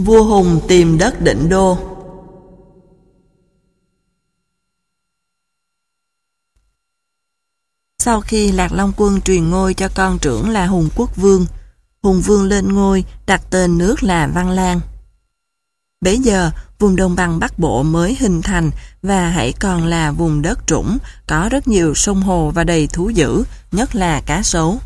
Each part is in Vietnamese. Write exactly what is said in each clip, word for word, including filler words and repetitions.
Vua Hùng tìm đất định đô. Sau khi Lạc Long Quân truyền ngôi cho con trưởng là Hùng Quốc Vương, Hùng Vương lên ngôi đặt tên nước là Văn Lang. Bấy giờ, vùng đồng bằng Bắc Bộ mới hình thành và hãy còn là vùng đất trũng, có rất nhiều sông hồ và đầy thú dữ, nhất là cá sấu.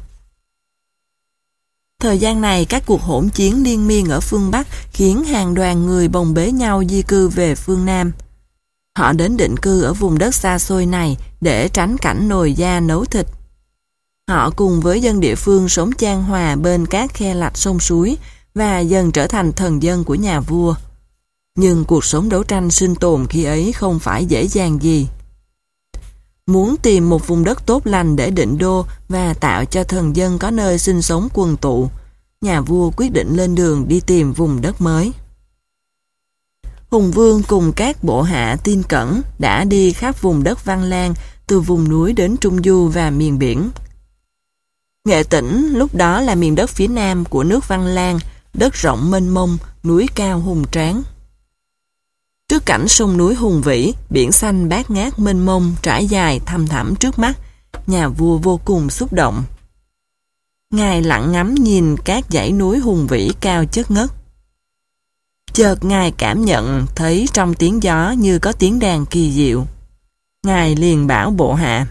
Thời gian này, các cuộc hỗn chiến liên miên ở phương Bắc khiến hàng đoàn người bồng bế nhau di cư về phương Nam. Họ đến định cư ở vùng đất xa xôi này để tránh cảnh nồi da nấu thịt. Họ cùng với dân địa phương sống chan hòa bên các khe lạch sông suối và dần trở thành thần dân của nhà vua. Nhưng cuộc sống đấu tranh sinh tồn khi ấy không phải dễ dàng gì. Muốn tìm một vùng đất tốt lành để định đô và tạo cho thần dân có nơi sinh sống quần tụ, nhà vua quyết định lên đường đi tìm vùng đất mới. Hùng Vương cùng các bộ hạ tin cẩn đã đi khắp vùng đất Văn Lang, từ vùng núi đến Trung Du và miền biển. Nghệ Tĩnh lúc đó là miền đất phía nam của nước Văn Lang, đất rộng mênh mông, núi cao hùng tráng. Trước cảnh sông núi hùng vĩ, biển xanh bát ngát mênh mông trải dài thăm thẳm trước mắt, nhà vua vô cùng xúc động. Ngài lặng ngắm nhìn các dãy núi hùng vĩ cao chất ngất. Chợt Ngài cảm nhận thấy trong tiếng gió như có tiếng đàn kỳ diệu. Ngài liền bảo bộ hạ: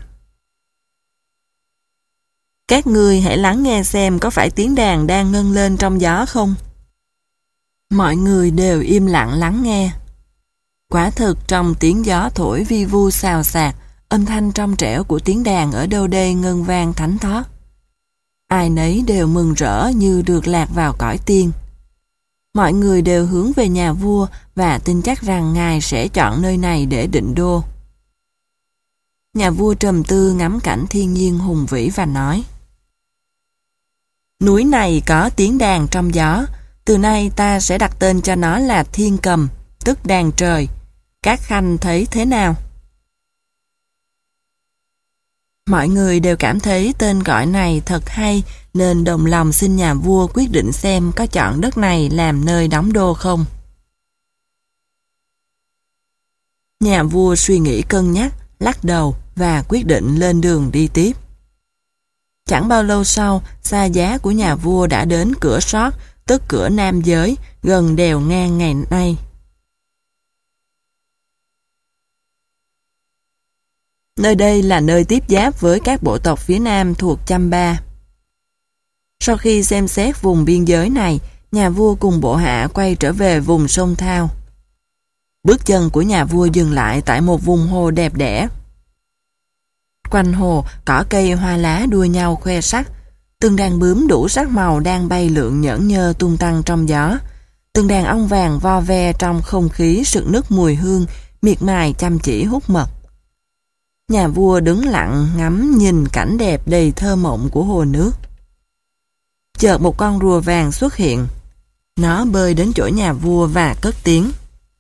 các ngươi hãy lắng nghe xem có phải tiếng đàn đang ngân lên trong gió không? Mọi người đều im lặng lắng nghe. Quả thực trong tiếng gió thổi vi vu xào xạc, âm thanh trong trẻo của tiếng đàn ở đâu đây ngân vang thánh thót. Ai nấy đều mừng rỡ như được lạc vào cõi tiên. Mọi người đều hướng về nhà vua và tin chắc rằng Ngài sẽ chọn nơi này để định đô. Nhà vua trầm tư ngắm cảnh thiên nhiên hùng vĩ và nói: núi này có tiếng đàn trong gió, từ nay ta sẽ đặt tên cho nó là Thiên Cầm, tức đàn trời. Các khanh thấy thế nào? Mọi người đều cảm thấy tên gọi này thật hay, nên đồng lòng xin nhà vua quyết định xem có chọn đất này làm nơi đóng đô không. Nhà vua suy nghĩ cân nhắc, lắc đầu và quyết định lên đường đi tiếp. Chẳng bao lâu sau, xa giá của nhà vua đã đến cửa Sót, tức cửa Nam Giới, gần đèo ngang ngày nay. Nơi đây là nơi tiếp giáp với các bộ tộc phía Nam thuộc Chăm Ba. Sau khi xem xét vùng biên giới này, nhà vua cùng bộ hạ quay trở về vùng sông Thao. Bước chân của nhà vua dừng lại tại một vùng hồ đẹp đẽ. Quanh hồ, cỏ cây hoa lá đua nhau khoe sắc. Từng đàn bướm đủ sắc màu đang bay lượn nhởn nhơ tung tăng trong gió. Từng đàn ong vàng vo ve trong không khí sực nức mùi hương, miệt mài chăm chỉ hút mật. Nhà vua đứng lặng ngắm nhìn cảnh đẹp đầy thơ mộng của hồ nước. Chợt một con rùa vàng xuất hiện. Nó bơi đến chỗ nhà vua và cất tiếng: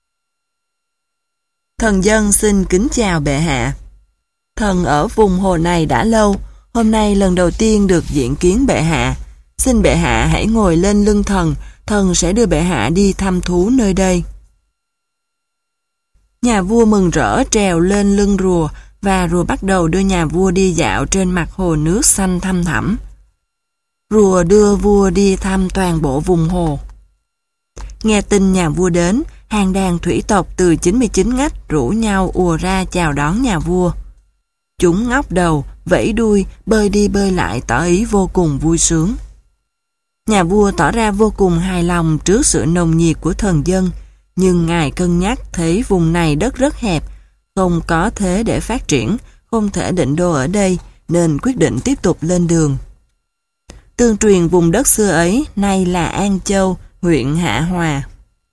thần dân xin kính chào bệ hạ. Thần ở vùng hồ này đã lâu, hôm nay lần đầu tiên được diện kiến bệ hạ. Xin bệ hạ hãy ngồi lên lưng thần, thần sẽ đưa bệ hạ đi thăm thú nơi đây. Nhà vua mừng rỡ trèo lên lưng rùa, và rùa bắt đầu đưa nhà vua đi dạo trên mặt hồ nước xanh thăm thẳm. Rùa đưa vua đi thăm toàn bộ vùng hồ. Nghe tin nhà vua đến, hàng đàn thủy tộc từ chín mươi chín ngách rủ nhau ùa ra chào đón nhà vua. Chúng ngóc đầu, vẫy đuôi, bơi đi bơi lại tỏ ý vô cùng vui sướng. Nhà vua tỏ ra vô cùng hài lòng trước sự nồng nhiệt của thần dân, nhưng Ngài cân nhắc thấy vùng này đất rất hẹp, không có thế để phát triển, không thể định đô ở đây, nên quyết định tiếp tục lên đường. Tương truyền vùng đất xưa ấy nay là An Châu, huyện Hạ Hòa.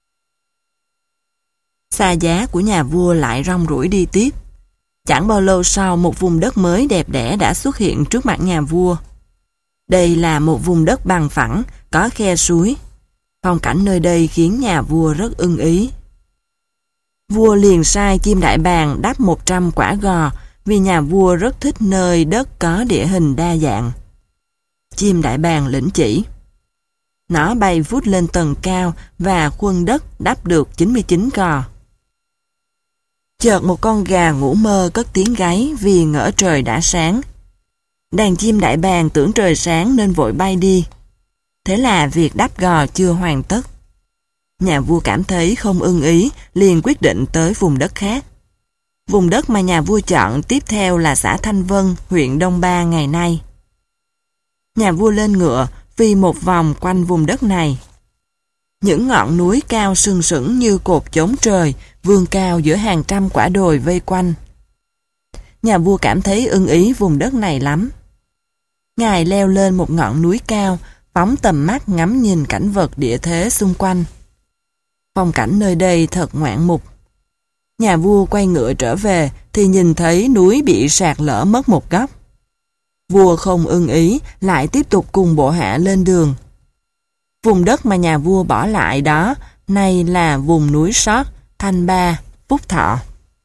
Xa giá của nhà vua lại rong ruổi đi tiếp. Chẳng bao lâu sau, một vùng đất mới đẹp đẽ đã xuất hiện trước mặt nhà vua. Đây là một vùng đất bằng phẳng, có khe suối. Phong cảnh nơi đây khiến nhà vua rất ưng ý. Vua liền sai chim đại bàng đắp một trăm quả gò, vì nhà vua rất thích nơi đất có địa hình đa dạng. Chim đại bàng lĩnh chỉ: Nó bay vút lên tầng cao và khuân đất đắp được chín mươi chín cò. Chợt một con gà ngủ mơ cất tiếng gáy vì ngỡ trời đã sáng. Đàn chim đại bàng tưởng trời sáng nên vội bay đi. Thế là việc đắp gò chưa hoàn tất. Nhà vua cảm thấy không ưng ý, liền quyết định tới vùng đất khác. Vùng đất mà nhà vua chọn tiếp theo là xã Thanh Vân, huyện Đông Ba ngày nay. Nhà vua lên ngựa, phi một vòng quanh vùng đất này. Những ngọn núi cao sừng sững như cột chống trời, vươn cao giữa hàng trăm quả đồi vây quanh. Nhà vua cảm thấy ưng ý vùng đất này lắm. Ngài leo lên một ngọn núi cao, phóng tầm mắt ngắm nhìn cảnh vật địa thế xung quanh. Phong cảnh nơi đây thật ngoạn mục. Nhà vua quay ngựa trở về thì nhìn thấy núi bị sạt lở mất một góc. Vua không ưng ý, lại tiếp tục cùng bộ hạ lên đường. Vùng đất mà nhà vua bỏ lại đó, nay là vùng núi Sót, Thanh Ba, Phúc Thọ.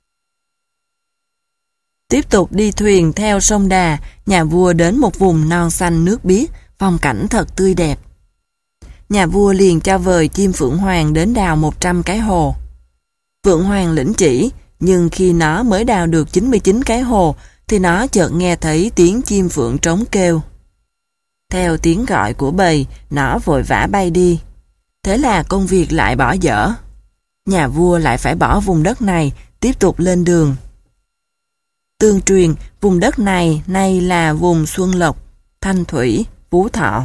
Tiếp tục đi thuyền theo sông Đà, nhà vua đến một vùng non xanh nước biếc, phong cảnh thật tươi đẹp. Nhà vua liền cho vời chim Phượng Hoàng đến đào một trăm cái hồ. Phượng Hoàng lĩnh chỉ, nhưng khi nó mới đào được chín mươi chín cái hồ, thì nó chợt nghe thấy tiếng chim phượng trống kêu. Theo tiếng gọi của bầy, nó vội vã bay đi. Thế là công việc lại bỏ dở. Nhà vua lại phải bỏ vùng đất này, tiếp tục lên đường. Tương truyền, vùng đất này nay là vùng Xuân Lộc, Thanh Thủy, Phú Thọ.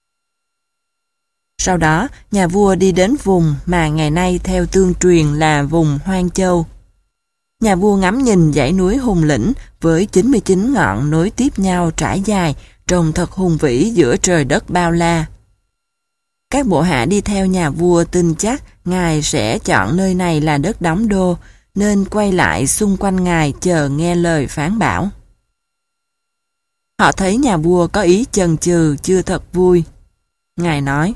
Sau đó, nhà vua đi đến vùng mà ngày nay theo tương truyền là vùng Hoang Châu. Nhà vua ngắm nhìn dãy núi hùng lĩnh với chín mươi chín ngọn nối tiếp nhau trải dài, trông thật hùng vĩ giữa trời đất bao la. Các bộ hạ đi theo nhà vua tin chắc ngài sẽ chọn nơi này là đất đóng đô, nên quay lại xung quanh ngài chờ nghe lời phán bảo. Họ thấy nhà vua có ý chần chừ chưa thật vui. Ngài nói: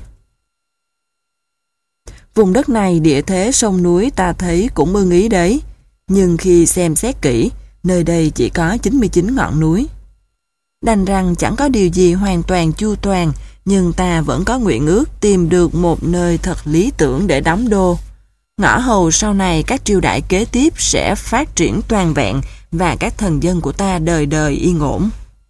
vùng đất này địa thế sông núi ta thấy cũng ưng ý đấy, nhưng khi xem xét kỹ, nơi đây chỉ có chín mươi chín ngọn núi. Đành rằng chẳng có điều gì hoàn toàn chu toàn, nhưng ta vẫn có nguyện ước tìm được một nơi thật lý tưởng để đóng đô. Ngõ hầu sau này các triều đại kế tiếp sẽ phát triển toàn vẹn và các thần dân của ta đời đời yên ổn.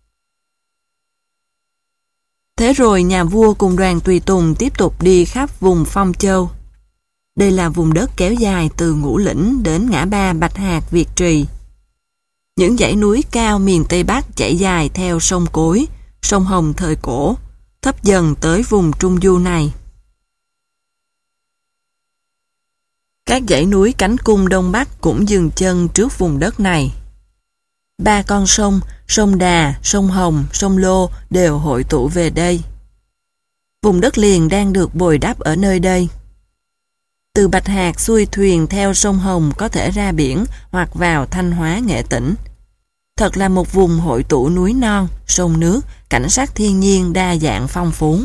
Thế rồi nhà vua cùng đoàn tùy tùng tiếp tục đi khắp vùng Phong Châu. Đây là vùng đất kéo dài từ Ngũ Lĩnh đến ngã ba Bạch Hạc, Việt Trì. Những dãy núi cao miền Tây Bắc chảy dài theo sông Cối, sông Hồng thời cổ, thấp dần tới vùng Trung Du này. Các dãy núi cánh cung Đông Bắc cũng dừng chân trước vùng đất này. Ba con sông, sông Đà, sông Hồng, sông Lô đều hội tụ về đây. Vùng đất liền đang được bồi đắp ở nơi đây. Từ Bạch Hạc xuôi thuyền theo sông Hồng có thể ra biển hoặc vào Thanh Hóa, Nghệ Tĩnh. Thật là một vùng hội tụ núi non, sông nước, cảnh sắc thiên nhiên đa dạng phong phú.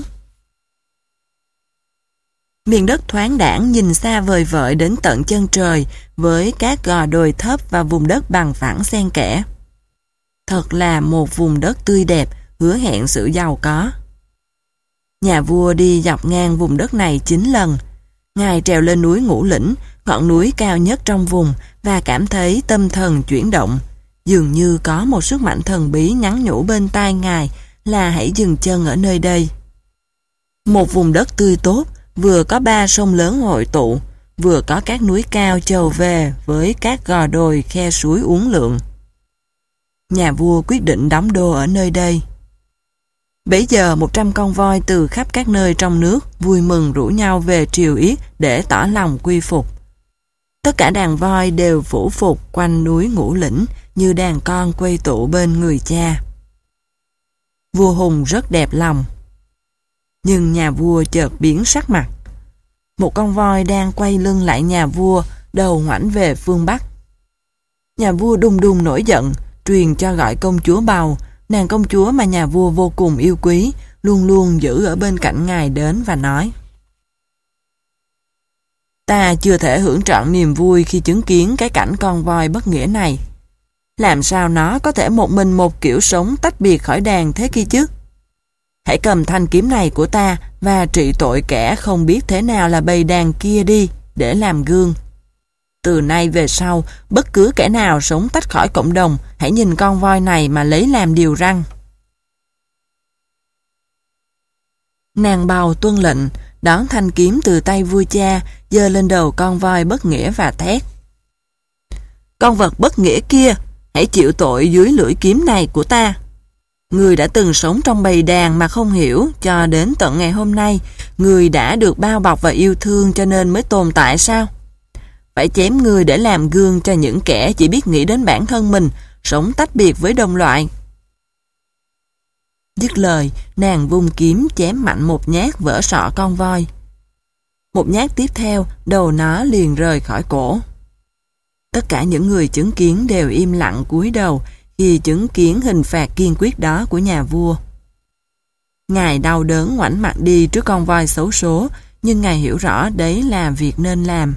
Miền đất thoáng đãng nhìn xa vời vợi đến tận chân trời với các gò đồi thấp và vùng đất bằng phẳng xen kẽ. Thật là một vùng đất tươi đẹp, hứa hẹn sự giàu có. Nhà vua đi dọc ngang vùng đất này chín lần. Ngài trèo lên núi Ngũ Lĩnh, ngọn núi cao nhất trong vùng, và cảm thấy tâm thần chuyển động. Dường như có một sức mạnh thần bí nhắn nhủ bên tai ngài là hãy dừng chân ở nơi đây. Một vùng đất tươi tốt, vừa có ba sông lớn hội tụ, vừa có các núi cao chầu về với các gò đồi khe suối uốn lượn. Nhà vua quyết định đóng đô ở nơi đây. Bấy giờ một trăm con voi từ khắp các nơi trong nước vui mừng rủ nhau về Triều Yết để tỏ lòng quy phục. Tất cả đàn voi đều phủ phục quanh núi Ngũ Lĩnh như đàn con quây tụ bên người cha. Vua Hùng rất đẹp lòng. Nhưng nhà vua chợt biến sắc mặt. Một con voi đang quay lưng lại nhà vua, đầu ngoảnh về phương Bắc. Nhà vua đùng đùng nổi giận, truyền cho gọi công chúa Bầu, nàng công chúa mà nhà vua vô cùng yêu quý, luôn luôn giữ ở bên cạnh ngài đến và nói: ta chưa thể hưởng trọn niềm vui khi chứng kiến cái cảnh con voi bất nghĩa này. Làm sao nó có thể một mình một kiểu sống tách biệt khỏi đàn thế kia chứ? hãy cầm thanh kiếm này của ta và trị tội kẻ không biết thế nào là bầy đàn kia đi, để làm gương. Từ nay về sau, bất cứ kẻ nào sống tách khỏi cộng đồng, hãy nhìn con voi này mà lấy làm điều răn. Nàng bào tuân lệnh, đón thanh kiếm từ tay vua cha, giơ lên đầu con voi bất nghĩa và thét: Con vật bất nghĩa kia, hãy chịu tội dưới lưỡi kiếm này của ta. Người đã từng sống trong bầy đàn mà không hiểu, cho đến tận ngày hôm nay, người đã được bao bọc và yêu thương cho nên mới tồn tại sao? Phải chém người để làm gương cho những kẻ chỉ biết nghĩ đến bản thân mình, sống tách biệt với đồng loại. Dứt lời, nàng vung kiếm chém mạnh một nhát vỡ sọ con voi. Một nhát tiếp theo, đầu nó liền rời khỏi cổ. Tất cả những người chứng kiến đều im lặng cúi đầu khi chứng kiến hình phạt kiên quyết đó của nhà vua. Ngài đau đớn ngoảnh mặt đi trước con voi xấu số, nhưng Ngài hiểu rõ đấy là việc nên làm.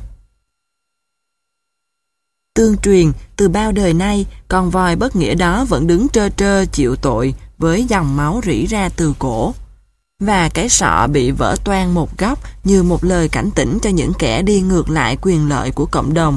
Tương truyền, từ bao đời nay, con voi bất nghĩa đó vẫn đứng trơ trơ chịu tội với dòng máu rỉ ra từ cổ. Và cái sọ bị vỡ toang một góc như một lời cảnh tỉnh cho những kẻ đi ngược lại quyền lợi của cộng đồng.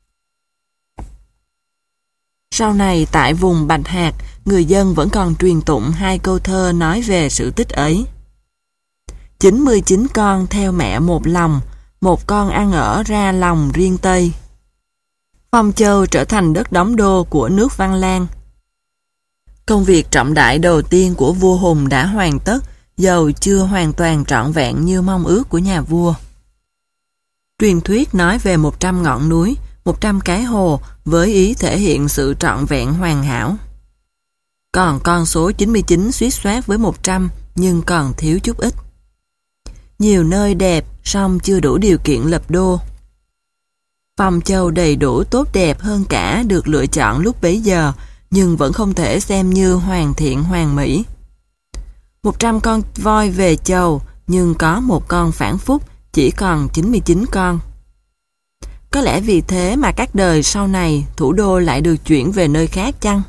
Sau này tại vùng Bạch Hạc, người dân vẫn còn truyền tụng hai câu thơ nói về sự tích ấy. chín mươi chín con theo mẹ một lòng, một con ăn ở ra lòng riêng Tây. Phong Châu trở thành đất đóng đô của nước Văn Lang. Công việc trọng đại đầu tiên của vua Hùng đã hoàn tất, dầu chưa hoàn toàn trọn vẹn như mong ước của nhà vua. Truyền thuyết nói về một trăm ngọn núi, một trăm cái hồ với ý thể hiện sự trọn vẹn hoàn hảo. Còn con số chín mươi chín suýt soát với một trăm nhưng còn thiếu chút ít. Nhiều nơi đẹp song chưa đủ điều kiện lập đô. Phong Châu đầy đủ tốt đẹp hơn cả được lựa chọn lúc bấy giờ, nhưng vẫn không thể xem như hoàn thiện hoàn mỹ. Một trăm con voi về chầu, nhưng có một con phản phúc, chỉ còn chín mươi chín con. Có lẽ vì thế mà các đời sau này thủ đô lại được chuyển về nơi khác chăng?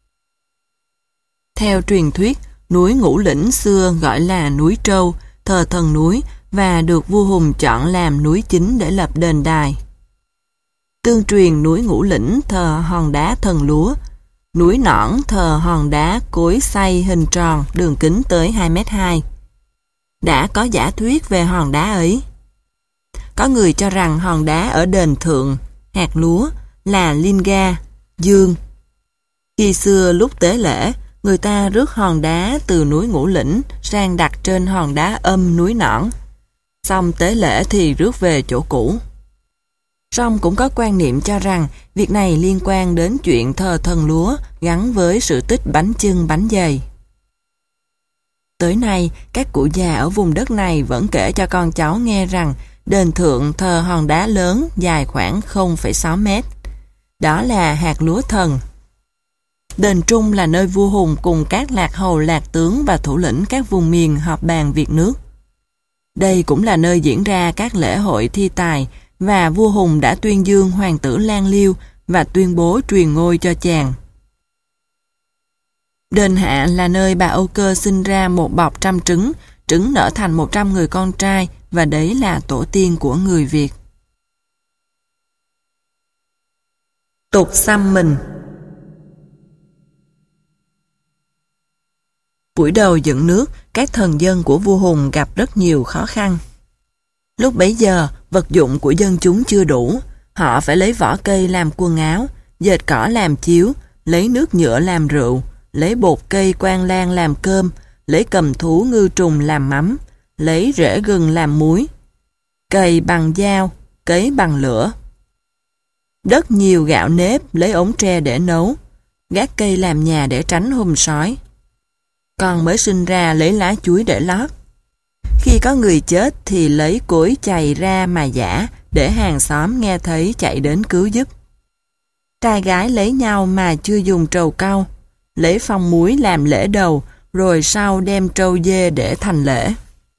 Theo truyền thuyết, núi Ngũ Lĩnh xưa gọi là núi Trâu, thờ thần núi và được vua Hùng chọn làm núi chính để lập đền đài. Tương truyền núi Ngũ Lĩnh thờ hòn đá thần lúa, núi Nõn thờ hòn đá cối xay hình tròn đường kính tới hai mét hai. Đã có giả thuyết về hòn đá ấy. Có người cho rằng hòn đá ở đền thượng, hạt lúa, là Linga, dương. Khi xưa lúc tế lễ, người ta rước hòn đá từ núi Ngũ Lĩnh sang đặt trên hòn đá âm núi Nõn. Xong tế lễ thì rước về chỗ cũ. Song cũng có quan niệm cho rằng việc này liên quan đến chuyện thờ thần lúa gắn với sự tích bánh chưng bánh dày. Tới nay, các cụ già ở vùng đất này vẫn kể cho con cháu nghe rằng đền thượng thờ hòn đá lớn dài khoảng không phẩy sáu mét. Đó là hạt lúa thần. Đền trung là nơi vua Hùng cùng các lạc hầu lạc tướng và thủ lĩnh các vùng miền họp bàn việc nước. Đây cũng là nơi diễn ra các lễ hội thi tài, và vua Hùng đã tuyên dương hoàng tử Lan Liêu và tuyên bố truyền ngôi cho chàng. Đền hạ là nơi bà Âu Cơ sinh ra một bọc trăm trứng, trứng nở thành một trăm người con trai, và đấy là tổ tiên của người Việt. Tục xăm mình. Buổi đầu dựng nước, các thần dân của vua Hùng gặp rất nhiều khó khăn. Lúc bấy giờ, vật dụng của dân chúng chưa đủ, họ phải lấy vỏ cây làm quần áo, dệt cỏ làm chiếu, lấy nước nhựa làm rượu, lấy bột cây quan lan làm cơm, lấy cầm thú ngư trùng làm mắm, lấy rễ gừng làm muối, cày bằng dao, cấy bằng lửa. Đất nhiều gạo nếp, lấy ống tre để nấu, gác cây làm nhà để tránh hùm sói. Con mới sinh ra lấy lá chuối để lót. Khi có người chết thì lấy cối chày ra mà giã để hàng xóm nghe thấy chạy đến cứu giúp. Trai gái lấy nhau mà chưa dùng trầu cau, lấy phong muối làm lễ đầu, rồi sau đem trâu dê để thành lễ.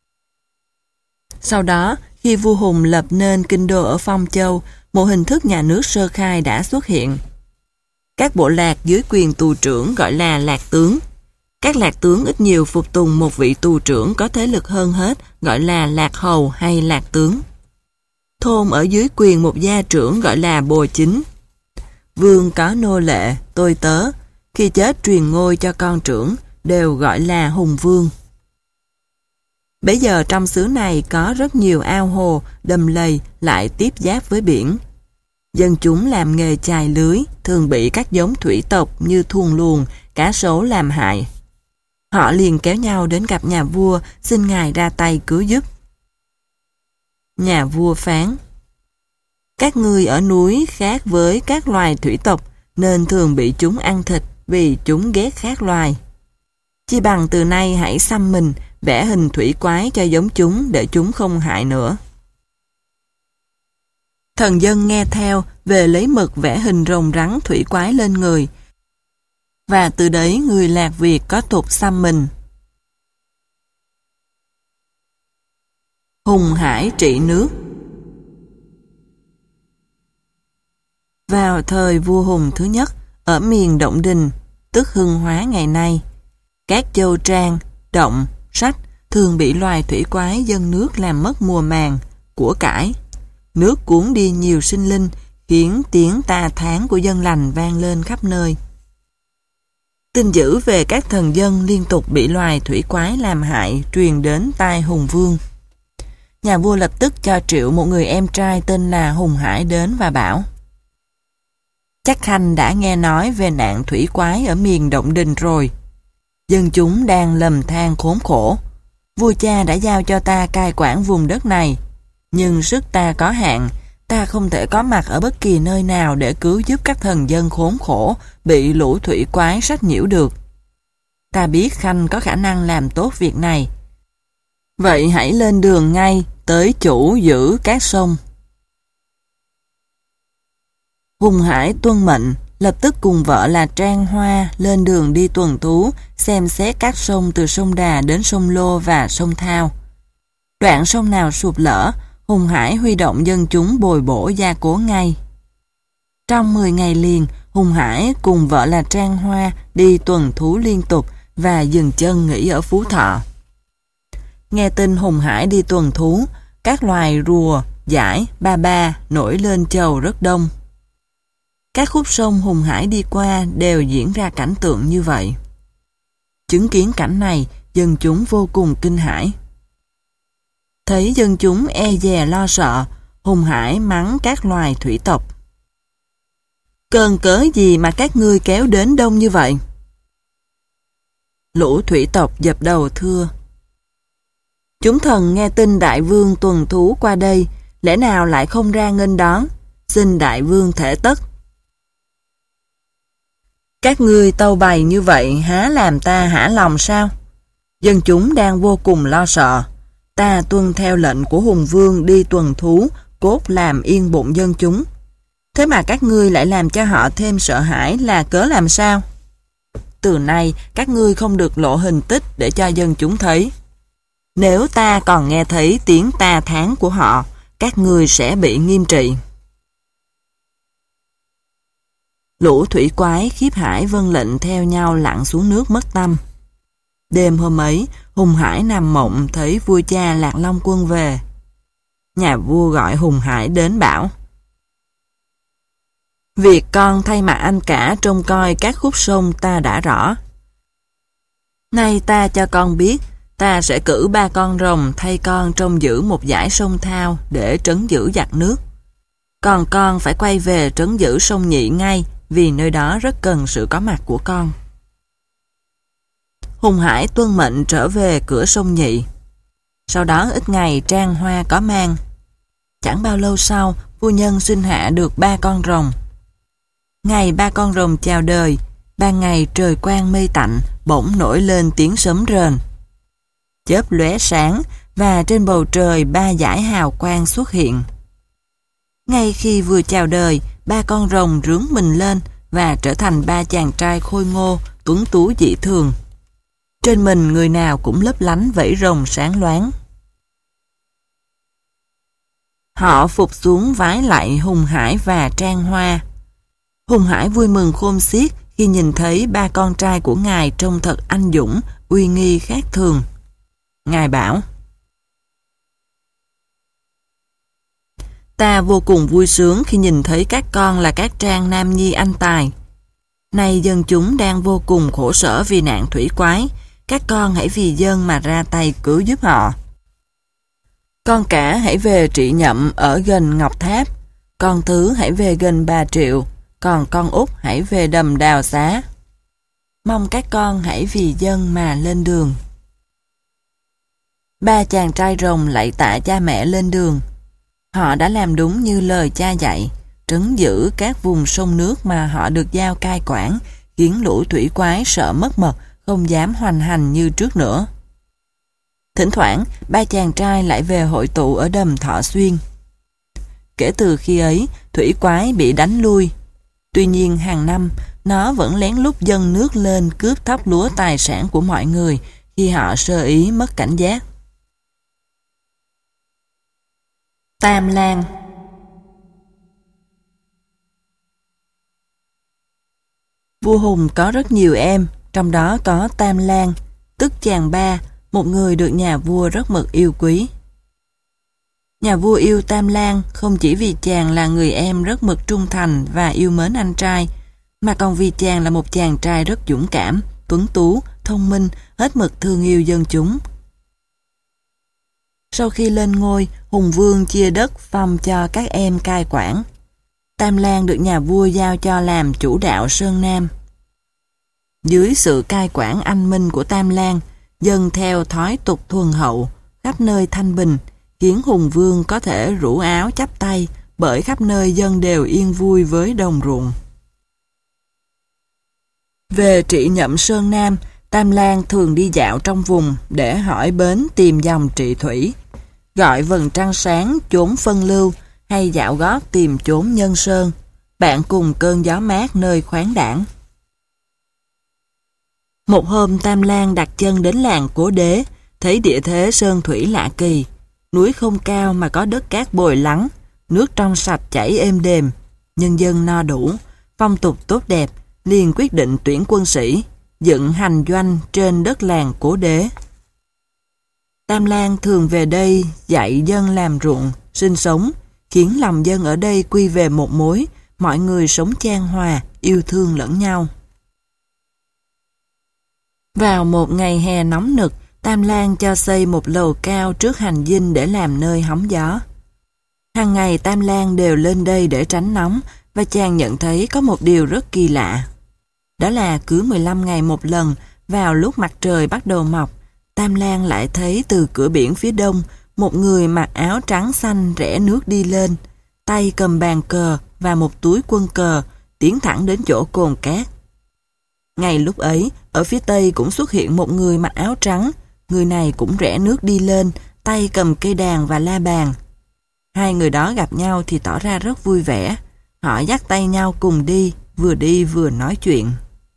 Sau đó, khi vua Hùng lập nên kinh đô ở Phong Châu, một hình thức nhà nước sơ khai đã xuất hiện. Các bộ lạc dưới quyền tù trưởng gọi là lạc tướng. Các lạc tướng ít nhiều phục tùng một vị tù trưởng có thế lực hơn hết, gọi là lạc hầu hay lạc tướng. Thôn ở dưới quyền một gia trưởng gọi là bồ chính. Vương có nô lệ, tôi tớ, khi chết truyền ngôi cho con trưởng, đều gọi là hùng vương. Bây giờ trong xứ này có rất nhiều ao hồ, đầm lầy lại tiếp giáp với biển. Dân chúng làm nghề chài lưới, thường bị các giống thủy tộc như thuồng luồng, cá sấu làm hại. Họ liền kéo nhau đến gặp nhà vua, xin ngài ra tay cứu giúp. Nhà vua phán: các ngươi ở núi khác với các loài thủy tộc, nên thường bị chúng ăn thịt vì chúng ghét khác loài. Chi bằng từ nay hãy xăm mình, vẽ hình thủy quái cho giống chúng để chúng không hại nữa. Thần dân nghe theo, về lấy mực vẽ hình rồng rắn thủy quái lên người. Và từ đấy người Lạc Việt có tục xăm mình. Hùng Hải trị nước. Vào thời vua Hùng thứ nhất, ở miền Động Đình, tức Hưng Hóa ngày nay, các châu Trang, Động, Sách thường bị loài thủy quái dâng nước làm mất mùa màng, của cải. Nước cuốn đi nhiều sinh linh, khiến tiếng ta thán của dân lành vang lên khắp nơi. Tin dữ về các thần dân liên tục bị loài thủy quái làm hại truyền đến tai Hùng Vương. Nhà vua lập tức cho triệu một người em trai tên là Hùng Hải đến và bảo: chắc Khanh đã nghe nói về nạn thủy quái ở miền Động Đình rồi. Dân chúng đang lầm than khốn khổ. Vua cha đã giao cho ta cai quản vùng đất này, nhưng sức ta có hạn, ta không thể có mặt ở bất kỳ nơi nào để cứu giúp các thần dân khốn khổ bị lũ thủy quái sách nhiễu được. Ta biết Khanh có khả năng làm tốt việc này. Vậy hãy lên đường ngay tới chủ giữ các sông. Hùng Hải tuân mệnh, lập tức cùng vợ là Trang Hoa lên đường đi tuần thú, xem xét các sông từ sông Đà đến sông Lô và sông Thao. Đoạn sông nào sụp lở, Hùng Hải huy động dân chúng bồi bổ gia cố ngay. Trong mười ngày liền, Hùng Hải cùng vợ là Trang Hoa đi tuần thú liên tục và dừng chân nghỉ ở Phú Thọ. Nghe tin Hùng Hải đi tuần thú, các loài rùa, dải, ba ba nổi lên chầu rất đông. Các khúc sông Hùng Hải đi qua đều diễn ra cảnh tượng như vậy. Chứng kiến cảnh này, dân chúng vô cùng kinh hãi. Thấy dân chúng e dè lo sợ, Hùng Hải mắng các loài thủy tộc: cơn cớ gì mà các ngươi kéo đến đông như vậy? Lũ thủy tộc dập đầu thưa: chúng thần nghe tin đại vương tuần thú qua đây, lẽ nào lại không ra nghênh đón, xin đại vương thể tất. Các ngươi tâu bày như vậy há làm ta hả lòng sao? Dân chúng đang vô cùng lo sợ. Ta tuân theo lệnh của Hùng Vương đi tuần thú, cốt làm yên bụng dân chúng. Thế mà các ngươi lại làm cho họ thêm sợ hãi là cớ làm sao? Từ nay các ngươi không được lộ hình tích để cho dân chúng thấy. Nếu ta còn nghe thấy tiếng ta thán của họ, các ngươi sẽ bị nghiêm trị. Lũ thủy quái khiếp hải vâng lệnh theo nhau lặn xuống nước mất tâm. Đêm hôm ấy, Hùng Hải nằm mộng thấy vua cha Lạc Long Quân về. Nhà vua gọi Hùng Hải đến bảo: việc con thay mặt anh cả trông coi các khúc sông ta đã rõ. Nay ta cho con biết, ta sẽ cử ba con rồng thay con trông giữ một dải sông Thao để trấn giữ giặc nước. Còn con phải quay về trấn giữ sông Nhị ngay, vì nơi đó rất cần sự có mặt của con. Hùng Hải tuân mệnh trở về cửa sông Nhị. Sau đó ít ngày Trang Hoa có mang. Chẳng bao lâu sau, vua nhân sinh hạ được ba con rồng. Ngày ba con rồng chào đời, ban ngày trời quang mây tạnh, bỗng nổi lên tiếng sấm rền. Chớp lóe sáng và trên bầu trời ba dải hào quang xuất hiện. Ngay khi vừa chào đời, ba con rồng rướn mình lên và trở thành ba chàng trai khôi ngô, tuấn tú dị thường. Trên mình người nào cũng lấp lánh vảy rồng sáng loáng. Họ phục xuống vái lạy Hùng Hải và Trang Hoa. Hùng Hải vui mừng khôn xiết khi nhìn thấy ba con trai của ngài trông thật anh dũng, uy nghi khác thường. Ngài bảo: Ta vô cùng vui sướng khi nhìn thấy các con là các trang nam nhi anh tài. Nay dân chúng đang vô cùng khổ sở vì nạn thủy quái, các con hãy vì dân mà ra tay cứu giúp họ. Con cả hãy về Trị Nhậm ở gần Ngọc Tháp, con thứ hãy về gần Bà Triệu, còn con út hãy về đầm Đào Xá. Mong các con hãy vì dân mà lên đường. Ba chàng trai rồng lạy tạ cha mẹ lên đường. Họ đã làm đúng như lời cha dạy, trấn giữ các vùng sông nước mà họ được giao cai quản, khiến lũ thủy quái sợ mất mật, không dám hoành hành như trước nữa. Thỉnh thoảng, ba chàng trai lại về hội tụ ở đầm Thọ Xuyên. Kể từ khi ấy, thủy quái bị đánh lui. Tuy nhiên hàng năm, nó vẫn lén lút dâng nước lên cướp thóc lúa tài sản của mọi người khi họ sơ ý mất cảnh giác. Tam Lang. Vua Hùng có rất nhiều em, trong đó có Tam Lang, tức chàng ba, một người được nhà vua rất mực yêu quý. Nhà vua yêu Tam Lang không chỉ vì chàng là người em rất mực trung thành và yêu mến anh trai, mà còn vì chàng là một chàng trai rất dũng cảm, tuấn tú, thông minh, hết mực thương yêu dân chúng. Sau khi lên ngôi, Hùng Vương chia đất phong cho các em cai quản. Tam Lang được nhà vua giao cho làm chủ đạo Sơn Nam. Dưới sự cai quản anh minh của Tam Lang, dân theo thói tục thuần hậu, khắp nơi thanh bình, khiến Hùng Vương có thể rủ áo chắp tay, bởi khắp nơi dân đều yên vui với đồng ruộng. Về Trị Nhậm Sơn Nam, Tam Lang thường đi dạo trong vùng để hỏi bến tìm dòng trị thủy, gọi vầng trăng sáng chốn phân lưu, hay dạo gót tìm chốn nhân sơn, bạn cùng cơn gió mát nơi khoáng đảng. Một hôm Tam Lang đặt chân đến làng Cố Đế, thấy địa thế sơn thủy lạ kỳ, núi không cao mà có đất cát bồi lắng, nước trong sạch chảy êm đềm, nhân dân no đủ, phong tục tốt đẹp, liền quyết định tuyển quân sĩ, dựng hành doanh trên đất làng Cố Đế. Tam Lang thường về đây dạy dân làm ruộng, sinh sống, khiến lòng dân ở đây quy về một mối, mọi người sống chan hòa, yêu thương lẫn nhau. Vào một ngày hè nóng nực, Tam Lang cho xây một lầu cao trước hành dinh để làm nơi hóng gió. Hàng ngày Tam Lang đều lên đây để tránh nóng, và chàng nhận thấy có một điều rất kỳ lạ. Đó là cứ mười lăm ngày một lần, vào lúc mặt trời bắt đầu mọc, Tam Lang lại thấy từ cửa biển phía đông, một người mặc áo trắng xanh rẽ nước đi lên, tay cầm bàn cờ và một túi quân cờ, tiến thẳng đến chỗ cồn cát. Ngay lúc ấy, ở phía tây cũng xuất hiện một người mặc áo trắng, người này cũng rẽ nước đi lên, tay cầm cây đàn và la bàn. Hai người đó gặp nhau thì tỏ ra rất vui vẻ, họ dắt tay nhau cùng đi, vừa đi vừa nói chuyện.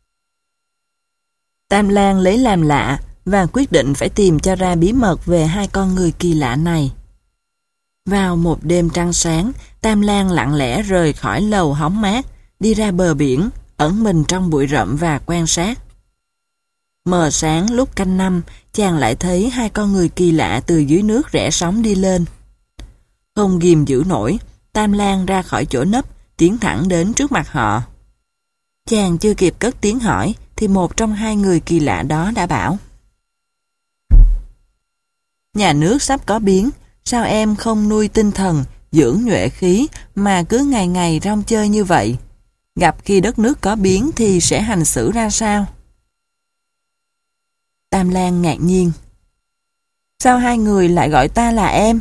Tam Lang lấy làm lạ và quyết định phải tìm cho ra bí mật về hai con người kỳ lạ này. Vào một đêm trăng sáng, Tam Lang lặng lẽ rời khỏi lầu hóng mát, đi ra bờ biển, ẩn mình trong bụi rậm và quan sát. Mờ sáng lúc canh năm, chàng lại thấy hai con người kỳ lạ từ dưới nước rẽ sóng đi lên. Không ghìm giữ nổi, Tam Lang ra khỏi chỗ nấp, tiến thẳng đến trước mặt họ. Chàng chưa kịp cất tiếng hỏi, thì một trong hai người kỳ lạ đó đã bảo: Nhà nước sắp có biến, sao em không nuôi tinh thần, dưỡng nhuệ khí mà cứ ngày ngày rong chơi như vậy? Gặp khi đất nước có biến thì sẽ hành xử ra sao? Tam Lang ngạc nhiên: Sao hai người lại gọi ta là em?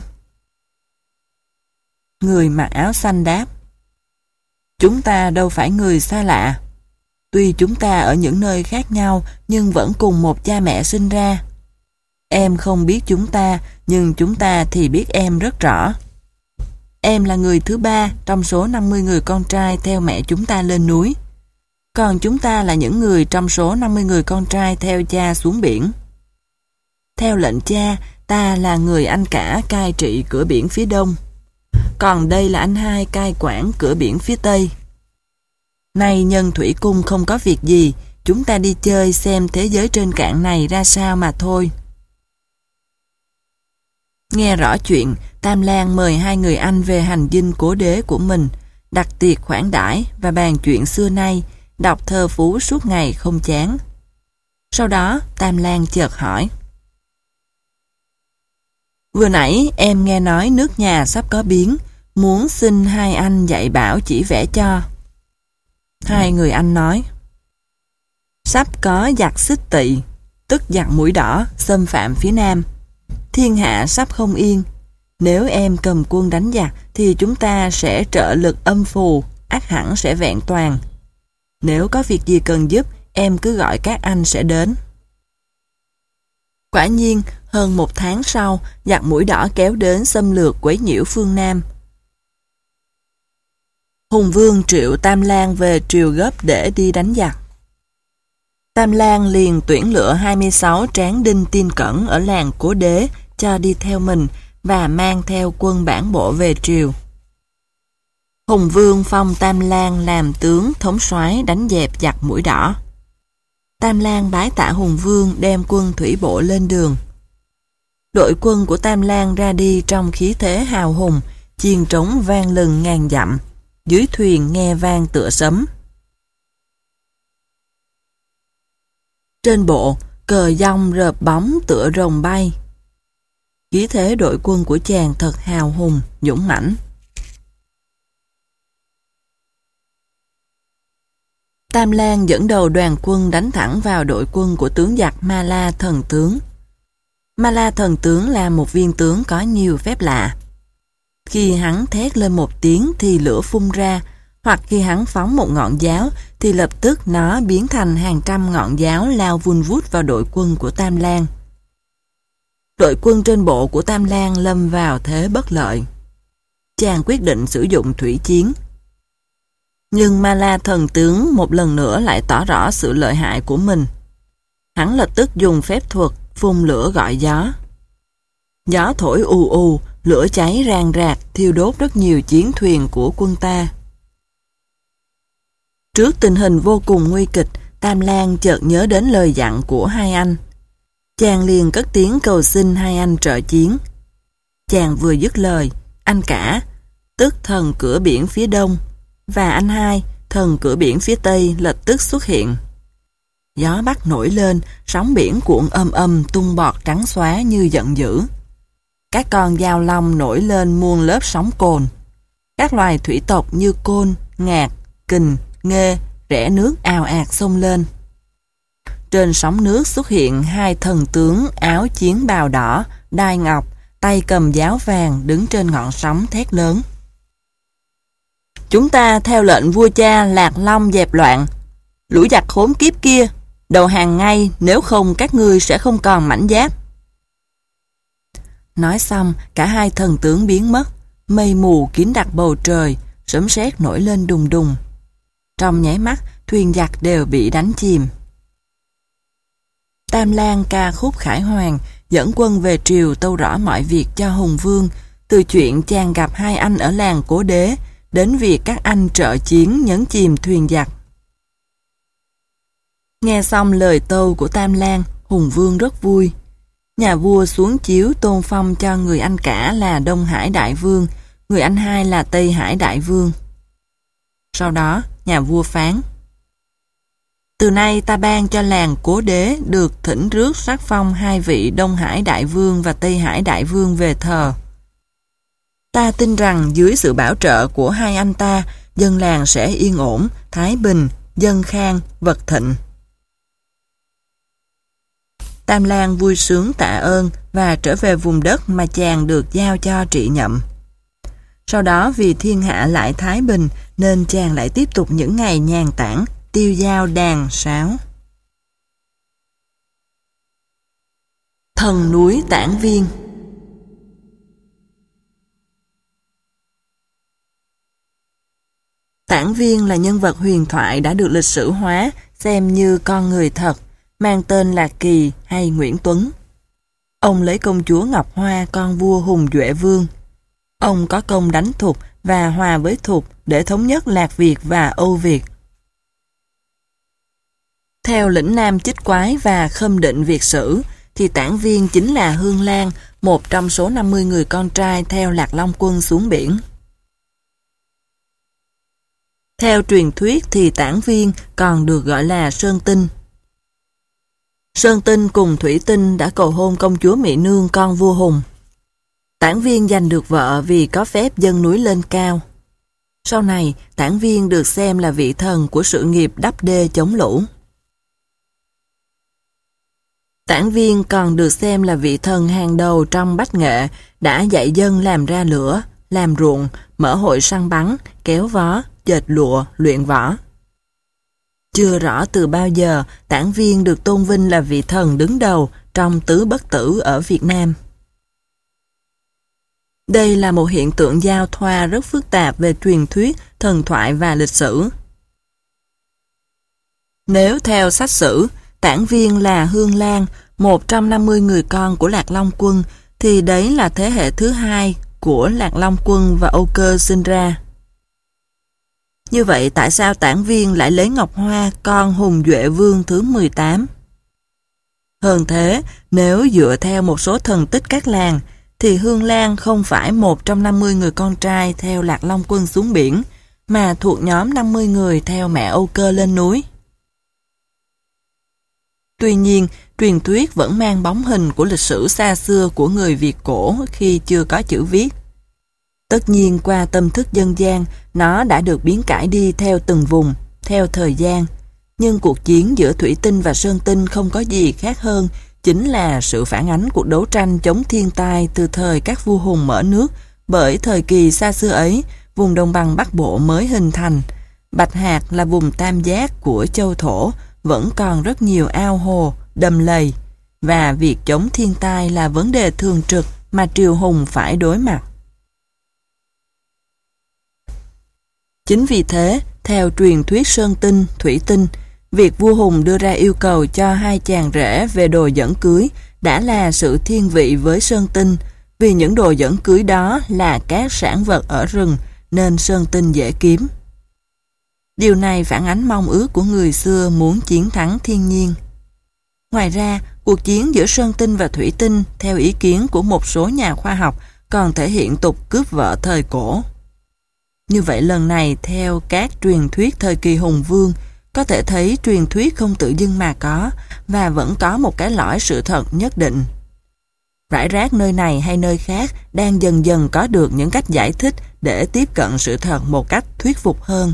Người mặc áo xanh đáp: Chúng ta đâu phải người xa lạ. Tuy chúng ta ở những nơi khác nhau nhưng vẫn cùng một cha mẹ sinh ra. Em không biết chúng ta, nhưng chúng ta thì biết em rất rõ. Em là người thứ ba trong số năm mươi người con trai theo mẹ chúng ta lên núi. Còn chúng ta là những người trong số năm mươi người con trai theo cha xuống biển. Theo lệnh cha, ta là người anh cả cai trị cửa biển phía đông. Còn đây là anh hai cai quản cửa biển phía tây. Nay nhân thủy cung không có việc gì, chúng ta đi chơi xem thế giới trên cạn này ra sao mà thôi. Nghe rõ chuyện, Tam Lang mời hai người anh về hành dinh cố đế của mình, đặt tiệc khoản đãi và bàn chuyện xưa nay, đọc thơ phú suốt ngày không chán. Sau đó, Tam Lang chợt hỏi. Vừa nãy em nghe nói nước nhà sắp có biến, muốn xin hai anh dạy bảo chỉ vẽ cho. Hai người anh nói. Sắp có giặc Xích Tỵ, tức giặc Mũi Đỏ, xâm phạm phía Nam. Thiên hạ sắp không yên. Nếu em cầm quân đánh giặc thì chúng ta sẽ trợ lực âm phù, ắt hẳn sẽ vẹn toàn. Nếu có việc gì cần giúp, em cứ gọi các anh sẽ đến. Quả nhiên, hơn một tháng sau, giặc Mũi Đỏ kéo đến xâm lược quấy nhiễu phương Nam. Hùng Vương triệu Tam Lang về triều gấp để đi đánh giặc. Tam Lang liền tuyển lựa hai mươi sáu tráng đinh tin cẩn ở làng Cố Đế cho đi theo mình và mang theo quân bản bộ về triều. Hùng Vương phong Tam Lang làm tướng thống soái đánh dẹp giặc Mũi Đỏ. Tam Lang bái tạ Hùng Vương đem quân thủy bộ lên đường. Đội quân của Tam Lang ra đi trong khí thế hào hùng, chiên trống vang lừng ngàn dặm, dưới thuyền nghe vang tựa sấm. Trên bộ, cờ dông rợp bóng tựa rồng bay. Khí thế đội quân của chàng thật hào hùng, dũng mãnh. Tam Lang dẫn đầu đoàn quân đánh thẳng vào đội quân của tướng giặc Ma La Thần Tướng. Ma La Thần Tướng là một viên tướng có nhiều phép lạ. Khi hắn thét lên một tiếng thì lửa phun ra, hoặc khi hắn phóng một ngọn giáo thì lập tức nó biến thành hàng trăm ngọn giáo lao vun vút vào đội quân của Tam Lang. Đội quân trên bộ của Tam Lang lâm vào thế bất lợi. Chàng quyết định sử dụng thủy chiến. Nhưng Ma La Thần Tướng một lần nữa lại tỏ rõ sự lợi hại của mình. Hắn lập tức dùng phép thuật phun lửa gọi gió. Gió thổi ù ù, lửa cháy rang rạc, thiêu đốt rất nhiều chiến thuyền của quân ta. Trước tình hình vô cùng nguy kịch, Tam Lang chợt nhớ đến lời dặn của hai anh. Chàng liền cất tiếng cầu xin hai anh trợ chiến. Chàng vừa dứt lời, anh cả, tức thần cửa biển phía đông, và anh hai, thần cửa biển phía tây lập tức xuất hiện. Gió bắc nổi lên, sóng biển cuộn âm âm tung bọt trắng xóa như giận dữ. Các con dao long nổi lên muôn lớp sóng cồn. Các loài thủy tộc như côn, ngạc, kình, nghê, rẽ nước ào ạt xông lên. Trên sóng nước xuất hiện hai thần tướng áo chiến bào đỏ, đai ngọc, tay cầm giáo vàng đứng trên ngọn sóng thét lớn. Chúng ta theo lệnh vua cha Lạc Long dẹp loạn. Lũ giặc khốn kiếp kia, đầu hàng ngay, nếu không các ngươi sẽ không còn mảnh giáp. Nói xong, cả hai thần tướng biến mất, mây mù kín đặc bầu trời, sấm sét nổi lên đùng đùng. Trong nháy mắt, thuyền giặc đều bị đánh chìm. Tam Lang ca khúc khải hoàn, dẫn quân về triều tâu rõ mọi việc cho Hùng Vương, từ chuyện chàng gặp hai anh ở làng Cố Đế, đến việc các anh trợ chiến nhấn chìm thuyền giặc. Nghe xong lời tâu của Tam Lang, Hùng Vương rất vui. Nhà vua xuống chiếu tôn phong cho người anh cả là Đông Hải Đại Vương, người anh hai là Tây Hải Đại Vương. Sau đó, nhà vua phán: từ nay ta ban cho làng Cố Đế được thỉnh rước sắc phong hai vị Đông Hải Đại Vương và Tây Hải Đại Vương về thờ. Ta tin rằng dưới sự bảo trợ của hai anh ta, dân làng sẽ yên ổn, thái bình, dân khang, vật thịnh. Tam Lang vui sướng tạ ơn và trở về vùng đất mà chàng được giao cho trị nhậm. Sau đó vì thiên hạ lại thái bình nên chàng lại tiếp tục những ngày nhàn tản, tiêu dao đàn sáo. Thần núi Tản Viên. Tản Viên là nhân vật huyền thoại đã được lịch sử hóa, xem như con người thật, mang tên là Kỳ hay Nguyễn Tuấn. Ông lấy công chúa Ngọc Hoa, con vua Hùng Duệ Vương. Ông có công đánh Thục và hòa với Thục để thống nhất Lạc Việt và Âu Việt. Theo lĩnh Nam Chích Quái và Khâm Định Việt Sử, thì Tản Viên chính là Hương Lan, một trong số năm mươi người con trai theo Lạc Long Quân xuống biển. Theo truyền thuyết thì Tản Viên còn được gọi là Sơn Tinh. Sơn Tinh cùng Thủy Tinh đã cầu hôn công chúa Mỹ Nương con vua Hùng. Tản Viên giành được vợ vì có phép dâng núi lên cao. Sau này, Tản Viên được xem là vị thần của sự nghiệp đắp đê chống lũ. Tản Viên còn được xem là vị thần hàng đầu trong bách nghệ, đã dạy dân làm ra lửa, làm ruộng, mở hội săn bắn, kéo vó, dệt lụa, luyện võ. Chưa rõ từ bao giờ Tản Viên được tôn vinh là vị thần đứng đầu trong tứ bất tử ở Việt Nam. Đây là một hiện tượng giao thoa rất phức tạp về truyền thuyết, thần thoại và lịch sử. Nếu theo sách sử, Tản Viên là Hương Lan, một trong năm mươi người con của Lạc Long Quân, thì đấy là thế hệ thứ hai của Lạc Long Quân và Âu Cơ sinh ra. Như vậy tại sao Tản Viên lại lấy Ngọc Hoa, con Hùng Duệ Vương thứ mười tám? Hơn thế, nếu dựa theo một số thần tích các làng, thì Hương Lan không phải một trong năm mươi người con trai theo Lạc Long Quân xuống biển, mà thuộc nhóm năm mươi người theo mẹ Âu Cơ lên núi. Tuy nhiên, truyền thuyết vẫn mang bóng hình của lịch sử xa xưa của người Việt cổ khi chưa có chữ viết. Tất nhiên qua tâm thức dân gian, nó đã được biến cải đi theo từng vùng, theo thời gian. Nhưng cuộc chiến giữa Thủy Tinh và Sơn Tinh không có gì khác hơn, chính là sự phản ánh cuộc đấu tranh chống thiên tai từ thời các vua hùng mở nước, bởi thời kỳ xa xưa ấy, vùng đồng bằng Bắc Bộ mới hình thành. Bạch Hạc là vùng tam giác của châu thổ, vẫn còn rất nhiều ao hồ, đầm lầy, và việc chống thiên tai là vấn đề thường trực mà triều hùng phải đối mặt. Chính vì thế, theo truyền thuyết Sơn Tinh, Thủy Tinh, việc vua Hùng đưa ra yêu cầu cho hai chàng rể về đồ dẫn cưới đã là sự thiên vị với Sơn Tinh, vì những đồ dẫn cưới đó là các sản vật ở rừng nên Sơn Tinh dễ kiếm. Điều này phản ánh mong ước của người xưa muốn chiến thắng thiên nhiên. Ngoài ra, cuộc chiến giữa Sơn Tinh và Thủy Tinh, theo ý kiến của một số nhà khoa học, còn thể hiện tục cướp vợ thời cổ. Như vậy lần này, theo các truyền thuyết thời kỳ Hùng Vương, có thể thấy truyền thuyết không tự dưng mà có, và vẫn có một cái lõi sự thật nhất định. Rải rác nơi này hay nơi khác đang dần dần có được những cách giải thích để tiếp cận sự thật một cách thuyết phục hơn.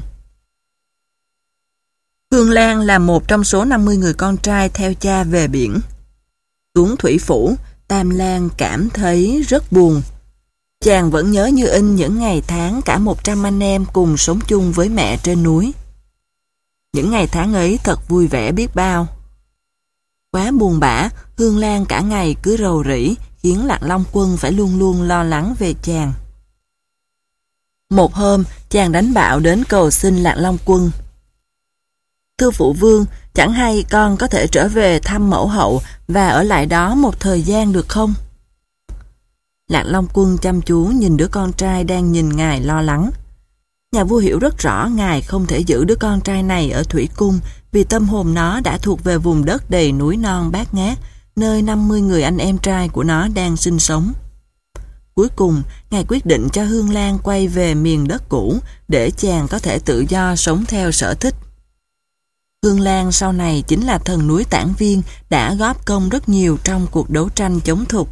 Hương Lan là một trong số năm mươi người con trai theo cha về biển. Xuống thủy phủ, Tam Lan cảm thấy rất buồn. Chàng vẫn nhớ như in những ngày tháng cả một trăm anh em cùng sống chung với mẹ trên núi. Những ngày tháng ấy thật vui vẻ biết bao. Quá buồn bã, Hương Lan cả ngày cứ rầu rĩ, khiến Lạc Long Quân phải luôn luôn lo lắng về chàng. Một hôm, chàng đánh bạo đến cầu xin Lạc Long Quân. Thưa phụ vương, chẳng hay con có thể trở về thăm mẫu hậu và ở lại đó một thời gian được không? Lạc Long Quân chăm chú nhìn đứa con trai đang nhìn ngài lo lắng. Nhà vua hiểu rất rõ ngài không thể giữ đứa con trai này ở thủy cung vì tâm hồn nó đã thuộc về vùng đất đầy núi non bát ngát, nơi năm mươi người anh em trai của nó đang sinh sống. Cuối cùng, ngài quyết định cho Hương Lan quay về miền đất cũ để chàng có thể tự do sống theo sở thích. Hương Lan sau này chính là thần núi Tản Viên đã góp công rất nhiều trong cuộc đấu tranh chống thục.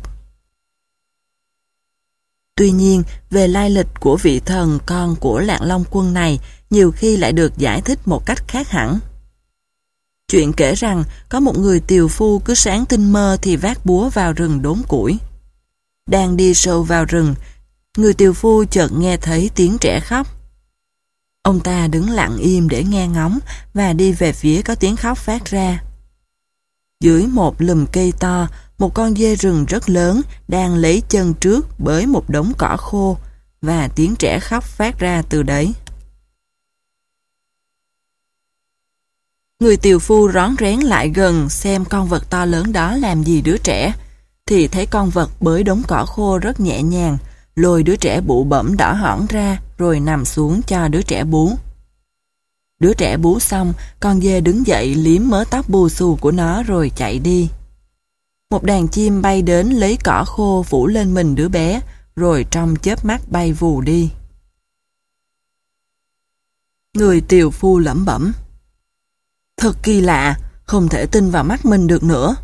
Tuy nhiên, về lai lịch của vị thần con của Lạc Long Quân này nhiều khi lại được giải thích một cách khác hẳn. Chuyện kể rằng có một người tiều phu cứ sáng tinh mơ thì vác búa vào rừng đốn củi. Đang đi sâu vào rừng, người tiều phu chợt nghe thấy tiếng trẻ khóc. Ông ta đứng lặng im để nghe ngóng và đi về phía có tiếng khóc phát ra. Dưới một lùm cây to, một con dê rừng rất lớn đang lấy chân trước bới một đống cỏ khô và tiếng trẻ khóc phát ra từ đấy. Người tiều phu rón rén lại gần xem con vật to lớn đó làm gì đứa trẻ, thì thấy con vật bới đống cỏ khô rất nhẹ nhàng, lôi đứa trẻ bụ bẫm đỏ hỏn ra rồi nằm xuống cho đứa trẻ bú. Đứa trẻ bú xong, con dê đứng dậy liếm mớ tóc bù xù của nó rồi chạy đi. Một đàn chim bay đến lấy cỏ khô phủ lên mình đứa bé, rồi trong chớp mắt bay vù đi. Người tiều phu lẩm bẩm: thật kỳ lạ, không thể tin vào mắt mình được nữa.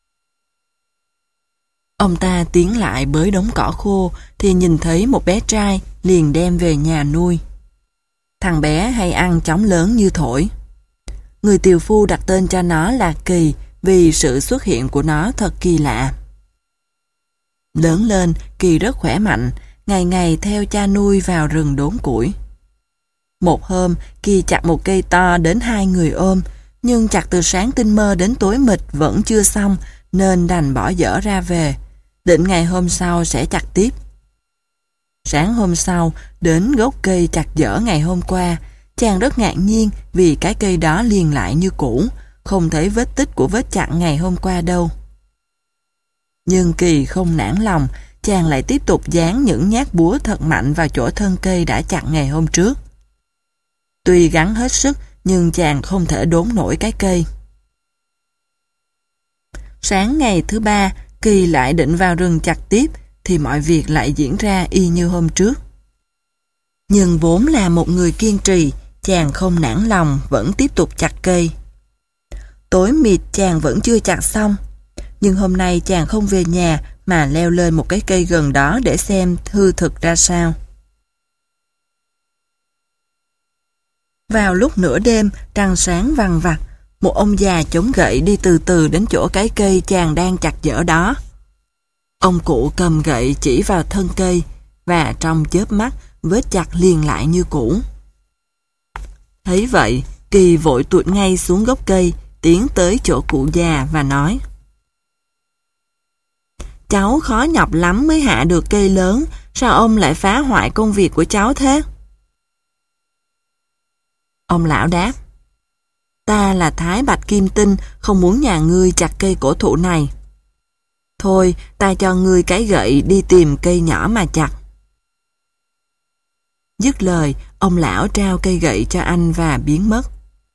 Ông ta tiến lại bới đống cỏ khô thì nhìn thấy một bé trai, liền đem về nhà nuôi. Thằng bé hay ăn chóng lớn như thổi. Người tiều phu đặt tên cho nó là Kỳ vì sự xuất hiện của nó thật kỳ lạ. Lớn lên, Kỳ rất khỏe mạnh, ngày ngày theo cha nuôi vào rừng đốn củi. Một hôm, Kỳ chặt một cây to đến hai người ôm, nhưng chặt từ sáng tinh mơ đến tối mịt vẫn chưa xong, nên đành bỏ dở ra về, định ngày hôm sau sẽ chặt tiếp. Sáng hôm sau, đến gốc cây chặt dở ngày hôm qua, chàng rất ngạc nhiên vì cái cây đó liền lại như cũ, không thấy vết tích của vết chặt ngày hôm qua đâu. Nhưng Kỳ không nản lòng, chàng lại tiếp tục giáng những nhát búa thật mạnh vào chỗ thân cây đã chặt ngày hôm trước. Tuy gắng hết sức, nhưng chàng không thể đốn nổi cái cây. Sáng ngày thứ ba, Kỳ lại định vào rừng chặt tiếp, thì mọi việc lại diễn ra y như hôm trước. Nhưng vốn là một người kiên trì, chàng không nản lòng, vẫn tiếp tục chặt cây. Tối mịt chàng vẫn chưa chặt xong, nhưng hôm nay chàng không về nhà mà leo lên một cái cây gần đó để xem hư thực ra sao. Vào lúc nửa đêm, trăng sáng vằng vặc, một ông già chống gậy đi từ từ đến chỗ cái cây chàng đang chặt dở đó. Ông cụ cầm gậy chỉ vào thân cây, và trong chớp mắt, vết chặt liền lại như cũ. Thấy vậy, Kỳ vội tụt ngay xuống gốc cây, tiến tới chỗ cụ già và nói: cháu khó nhọc lắm mới hạ được cây lớn, sao ông lại phá hoại công việc của cháu thế? Ông lão đáp: ta là Thái Bạch Kim Tinh, không muốn nhà ngươi chặt cây cổ thụ này. Thôi, ta cho ngươi cái gậy đi tìm cây nhỏ mà chặt. Dứt lời, ông lão trao cây gậy cho anh và biến mất.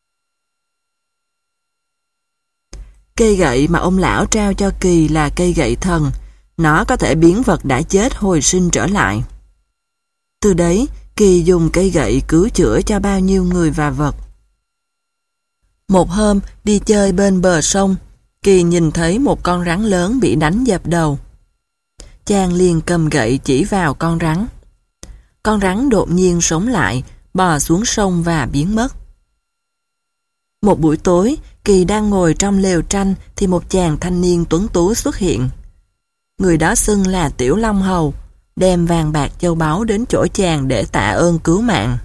Cây gậy mà ông lão trao cho Kỳ là cây gậy thần. Nó có thể biến vật đã chết hồi sinh trở lại. Từ đấy, Kỳ dùng cây gậy cứu chữa cho bao nhiêu người và vật. Một hôm, đi chơi bên bờ sông, Kỳ nhìn thấy một con rắn lớn bị đánh dập đầu. Chàng liền cầm gậy chỉ vào con rắn. Con rắn đột nhiên sống lại, bò xuống sông và biến mất. Một buổi tối, Kỳ đang ngồi trong lều tranh thì một chàng thanh niên tuấn tú xuất hiện. Người đó xưng là Tiểu Long Hầu, đem vàng bạc châu báu đến chỗ chàng để tạ ơn cứu mạng.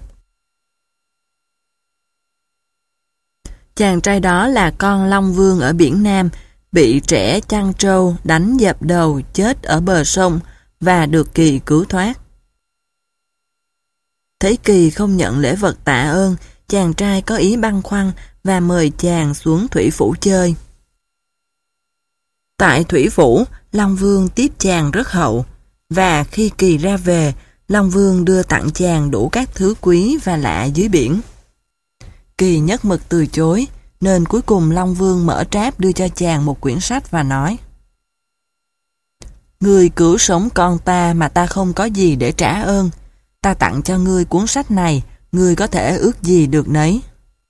Chàng trai đó là con Long Vương ở biển Nam, bị trẻ chăn trâu đánh dập đầu chết ở bờ sông và được Kỳ cứu thoát. Thấy Kỳ không nhận lễ vật tạ ơn, chàng trai có ý băn khoăn và mời chàng xuống thủy phủ chơi. Tại thủy phủ, Long Vương tiếp chàng rất hậu, và khi Kỳ ra về, Long Vương đưa tặng chàng đủ các thứ quý và lạ dưới biển. Kỳ nhất mực từ chối, nên cuối cùng Long Vương mở tráp đưa cho chàng một quyển sách và nói: ngươi cứu sống con ta mà ta không có gì để trả ơn. Ta tặng cho ngươi cuốn sách này, ngươi có thể ước gì được nấy.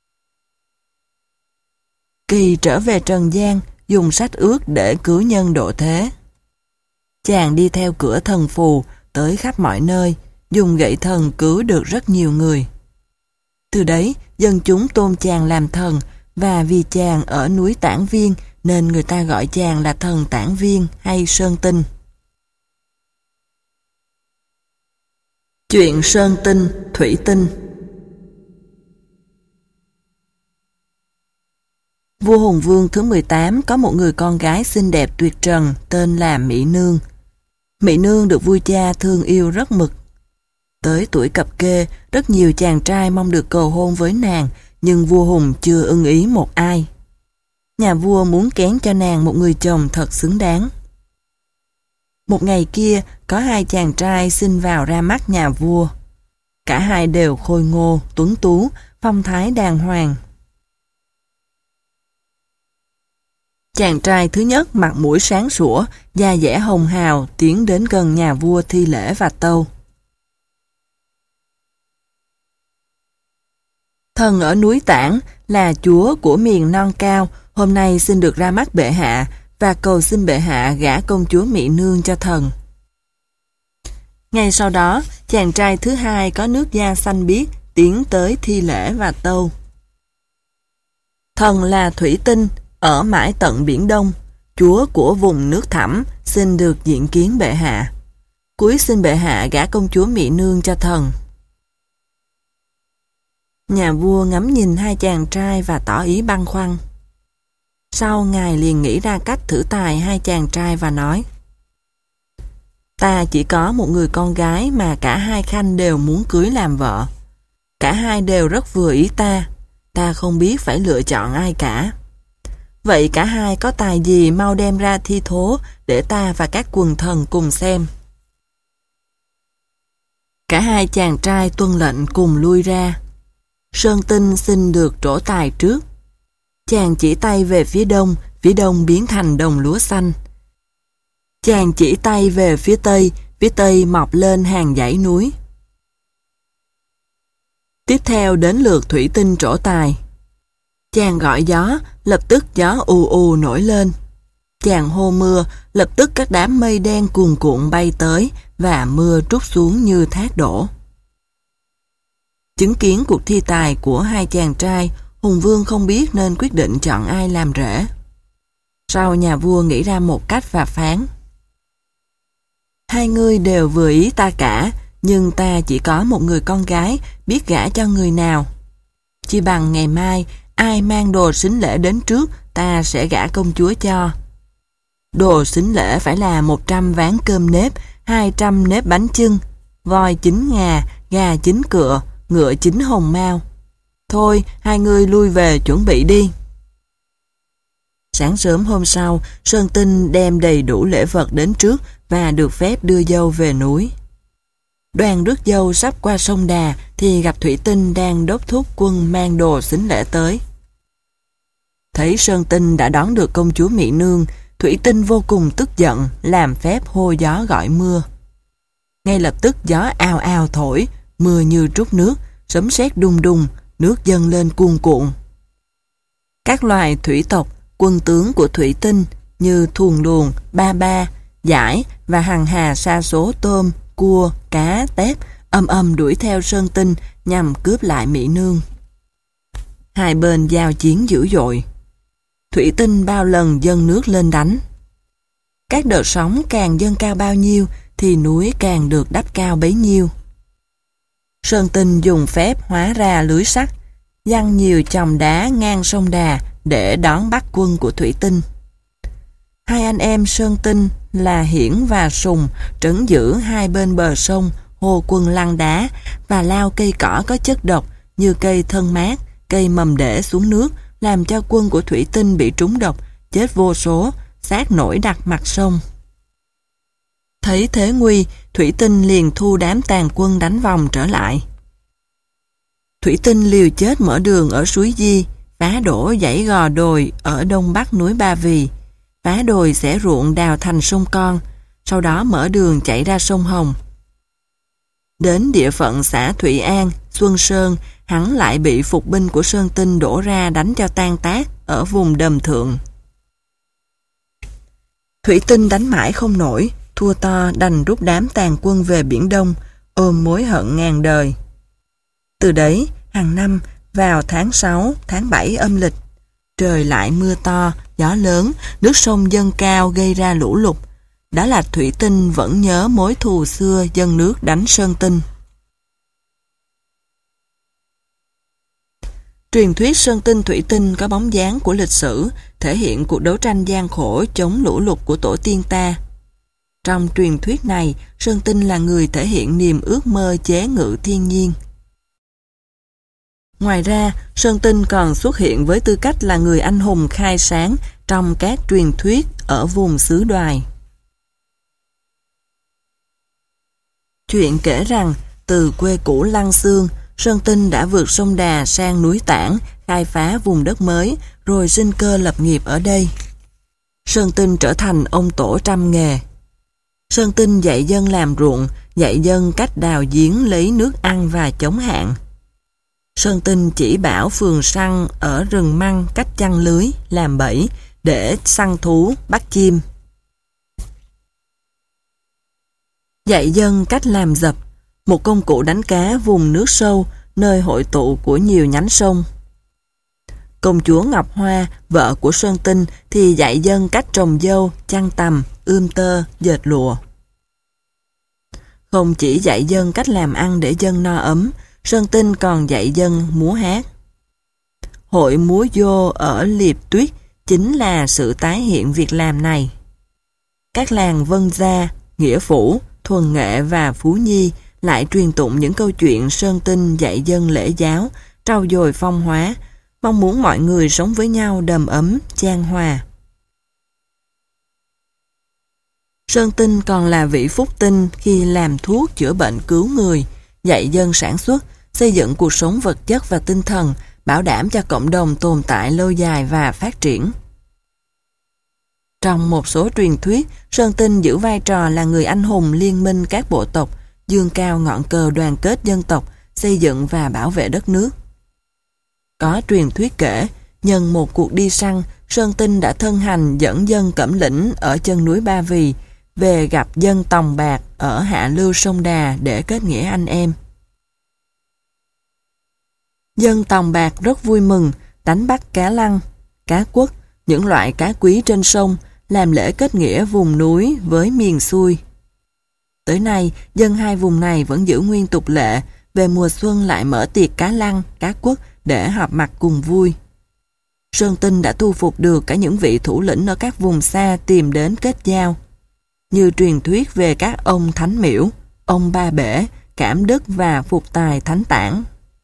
Kỳ trở về trần gian, dùng sách ước để cứu nhân độ thế. Chàng đi theo cửa thần phù, tới khắp mọi nơi, dùng gậy thần cứu được rất nhiều người. Từ đấy, dân chúng tôn chàng làm thần, và vì chàng ở núi Tản Viên, nên người ta gọi chàng là thần Tản Viên hay Sơn Tinh. Chuyện Sơn Tinh, Thủy Tinh. Vua Hùng Vương thứ mười tám có một người con gái xinh đẹp tuyệt trần tên là Mỹ Nương. Mỹ Nương được vua cha thương yêu rất mực. Tới tuổi cập kê, rất nhiều chàng trai mong được cầu hôn với nàng, nhưng vua Hùng chưa ưng ý một ai. Nhà vua muốn kén cho nàng một người chồng thật xứng đáng. Một ngày kia, có hai chàng trai xin vào ra mắt nhà vua. Cả hai đều khôi ngô, tuấn tú, phong thái đàng hoàng. Chàng trai thứ nhất mặt mũi sáng sủa, da dẻ hồng hào, tiến đến gần nhà vua thi lễ và tâu. Thần ở núi Tản là chúa của miền non cao, hôm nay xin được ra mắt bệ hạ và cầu xin bệ hạ gả công chúa Mỹ Nương cho thần. Ngay sau đó, chàng trai thứ hai có nước da xanh biếc tiến tới thi lễ và tâu. Thần là thủy tinh, ở mãi tận Biển Đông, chúa của vùng nước thẳm, xin được diện kiến bệ hạ. Cúi xin bệ hạ gả công chúa Mỹ Nương cho thần. Nhà vua ngắm nhìn hai chàng trai và tỏ ý băn khoăn. Sau ngài liền nghĩ ra cách thử tài hai chàng trai và nói: Ta chỉ có một người con gái mà cả hai khanh đều muốn cưới làm vợ. Cả hai đều rất vừa ý ta, ta không biết phải lựa chọn ai cả. Vậy cả hai có tài gì mau đem ra thi thố để ta và các quần thần cùng xem. Cả hai chàng trai tuân lệnh cùng lui ra. Sơn Tinh xin được trổ tài trước. Chàng chỉ tay về phía đông, phía đông biến thành đồng lúa xanh. Chàng chỉ tay về phía tây, phía tây mọc lên hàng dãy núi. Tiếp theo đến lượt thủy tinh trổ tài. Chàng gọi gió, lập tức gió ù ù nổi lên. Chàng hô mưa, lập tức các đám mây đen cuồn cuộn bay tới và mưa trút xuống như thác đổ. Chứng kiến cuộc thi tài của hai chàng trai, Hùng Vương không biết nên quyết định chọn ai làm rể. Sau nhà vua nghĩ ra một cách và phán: Hai người đều vừa ý ta cả, nhưng ta chỉ có một người con gái, biết gả cho người nào. Chỉ bằng ngày mai, ai mang đồ sính lễ đến trước, ta sẽ gả công chúa cho. Đồ sính lễ phải là một trăm ván cơm nếp, hai trăm nếp bánh chưng, voi chín ngà, gà chín cựa, ngựa chín hồng mao. Thôi, hai người lui về chuẩn bị đi. Sáng sớm hôm sau, Sơn Tinh đem đầy đủ lễ vật đến trước và được phép đưa dâu về núi. Đoàn rước dâu sắp qua sông Đà thì gặp Thủy Tinh đang đốc thúc quân mang đồ sính lễ tới. Thấy Sơn Tinh đã đón được công chúa Mỹ Nương, Thủy Tinh vô cùng tức giận, làm phép hô gió gọi mưa. Ngay lập tức gió ào ào thổi, mưa như trút nước, sấm sét đùng đùng, nước dâng lên cuồn cuộn. Các loài thủy tộc, quân tướng của Thủy Tinh như thuồng luồng, ba ba, dải và hằng hà sa số tôm, cua, cá, tép âm âm đuổi theo Sơn Tinh nhằm cướp lại Mỹ Nương. Hai bên giao chiến dữ dội. Thủy Tinh bao lần dâng nước lên đánh. Các đợt sóng càng dâng cao bao nhiêu thì núi càng được đắp cao bấy nhiêu. Sơn Tinh dùng phép hóa ra lưới sắt, giăng nhiều chòm đá ngang sông Đà để đón bắt quân của Thủy Tinh. Hai anh em Sơn Tinh là Hiển và Sùng trấn giữ hai bên bờ sông, hô quân lăn đá và lao cây cỏ có chất độc như cây thân mát, cây mầm để xuống nước, làm cho quân của Thủy Tinh bị trúng độc, chết vô số, xác nổi đặt mặt sông. Thấy thế nguy, Thủy Tinh liền thu đám tàn quân đánh vòng trở lại. Thủy Tinh liều chết mở đường ở suối Di, phá đổ dãy gò đồi ở đông bắc núi Ba Vì, phá đồi xẻ ruộng đào thành sông Con, sau đó mở đường chạy ra sông Hồng. Đến địa phận xã Thủy An, Xuân Sơn, hắn lại bị phục binh của Sơn Tinh đổ ra đánh cho tan tác ở vùng Đầm Thượng. Thủy Tinh đánh mãi không nổi, thua to đành rút đám tàn quân về Biển Đông, ôm mối hận ngàn đời. Từ đấy, hàng năm, vào tháng sáu, tháng bảy âm lịch, trời lại mưa to, gió lớn, nước sông dâng cao gây ra lũ lụt. Đó là Thủy Tinh vẫn nhớ mối thù xưa dâng nước đánh Sơn Tinh. Truyền thuyết Sơn Tinh Thủy Tinh có bóng dáng của lịch sử, thể hiện cuộc đấu tranh gian khổ chống lũ lụt của tổ tiên ta. Trong truyền thuyết này, Sơn Tinh là người thể hiện niềm ước mơ chế ngự thiên nhiên. Ngoài ra, Sơn Tinh còn xuất hiện với tư cách là người anh hùng khai sáng trong các truyền thuyết ở vùng xứ Đoài. Chuyện kể rằng, từ quê cũ Lăng Xương, Sơn Tinh đã vượt sông Đà sang núi Tản, khai phá vùng đất mới, rồi sinh cơ lập nghiệp ở đây. Sơn Tinh trở thành ông tổ trăm nghề. Sơn Tinh dạy dân làm ruộng, dạy dân cách đào giếng lấy nước ăn và chống hạn. Sơn Tinh chỉ bảo phường săn ở rừng măng cách chăn lưới, làm bẫy để săn thú, bắt chim. Dạy dân cách làm dập, một công cụ đánh cá vùng nước sâu, nơi hội tụ của nhiều nhánh sông. Công chúa Ngọc Hoa, vợ của Sơn Tinh, thì dạy dân cách trồng dâu, chăn tằm, ươm tơ, dệt lụa. Không chỉ dạy dân cách làm ăn để dân no ấm, Sơn Tinh còn dạy dân múa hát. Hội múa vô ở Liệp Tuyết chính là sự tái hiện việc làm này. Các làng Vân Gia, Nghĩa Phủ, Thuần Nghệ và Phú Nhi lại truyền tụng những câu chuyện Sơn Tinh dạy dân lễ giáo, trau dồi phong hóa, mong muốn mọi người sống với nhau đầm ấm, chan hòa. Sơn Tinh còn là vị phúc tinh khi làm thuốc chữa bệnh cứu người, dạy dân sản xuất, xây dựng cuộc sống vật chất và tinh thần, bảo đảm cho cộng đồng tồn tại lâu dài và phát triển. Trong một số truyền thuyết, Sơn Tinh giữ vai trò là người anh hùng liên minh các bộ tộc, dương cao ngọn cờ đoàn kết dân tộc, xây dựng và bảo vệ đất nước. Có truyền thuyết kể, nhân một cuộc đi săn, Sơn Tinh đã thân hành dẫn dân Cẩm Lĩnh ở chân núi Ba Vì về gặp dân Tòng Bạc ở hạ lưu sông Đà để kết nghĩa anh em. Dân Tòng Bạc rất vui mừng, đánh bắt cá lăng, cá quất, những loại cá quý trên sông, làm lễ kết nghĩa vùng núi với miền xuôi. Tới nay, dân hai vùng này vẫn giữ nguyên tục lệ, về mùa xuân lại mở tiệc cá lăng, cá quất để họp mặt cùng vui. Sơn Tinh đã thu phục được cả những vị thủ lĩnh ở các vùng xa tìm đến kết giao, như truyền thuyết về các ông Thánh Miễu, ông Ba Bể, Cảm Đức và Phục Tài Thánh Tản.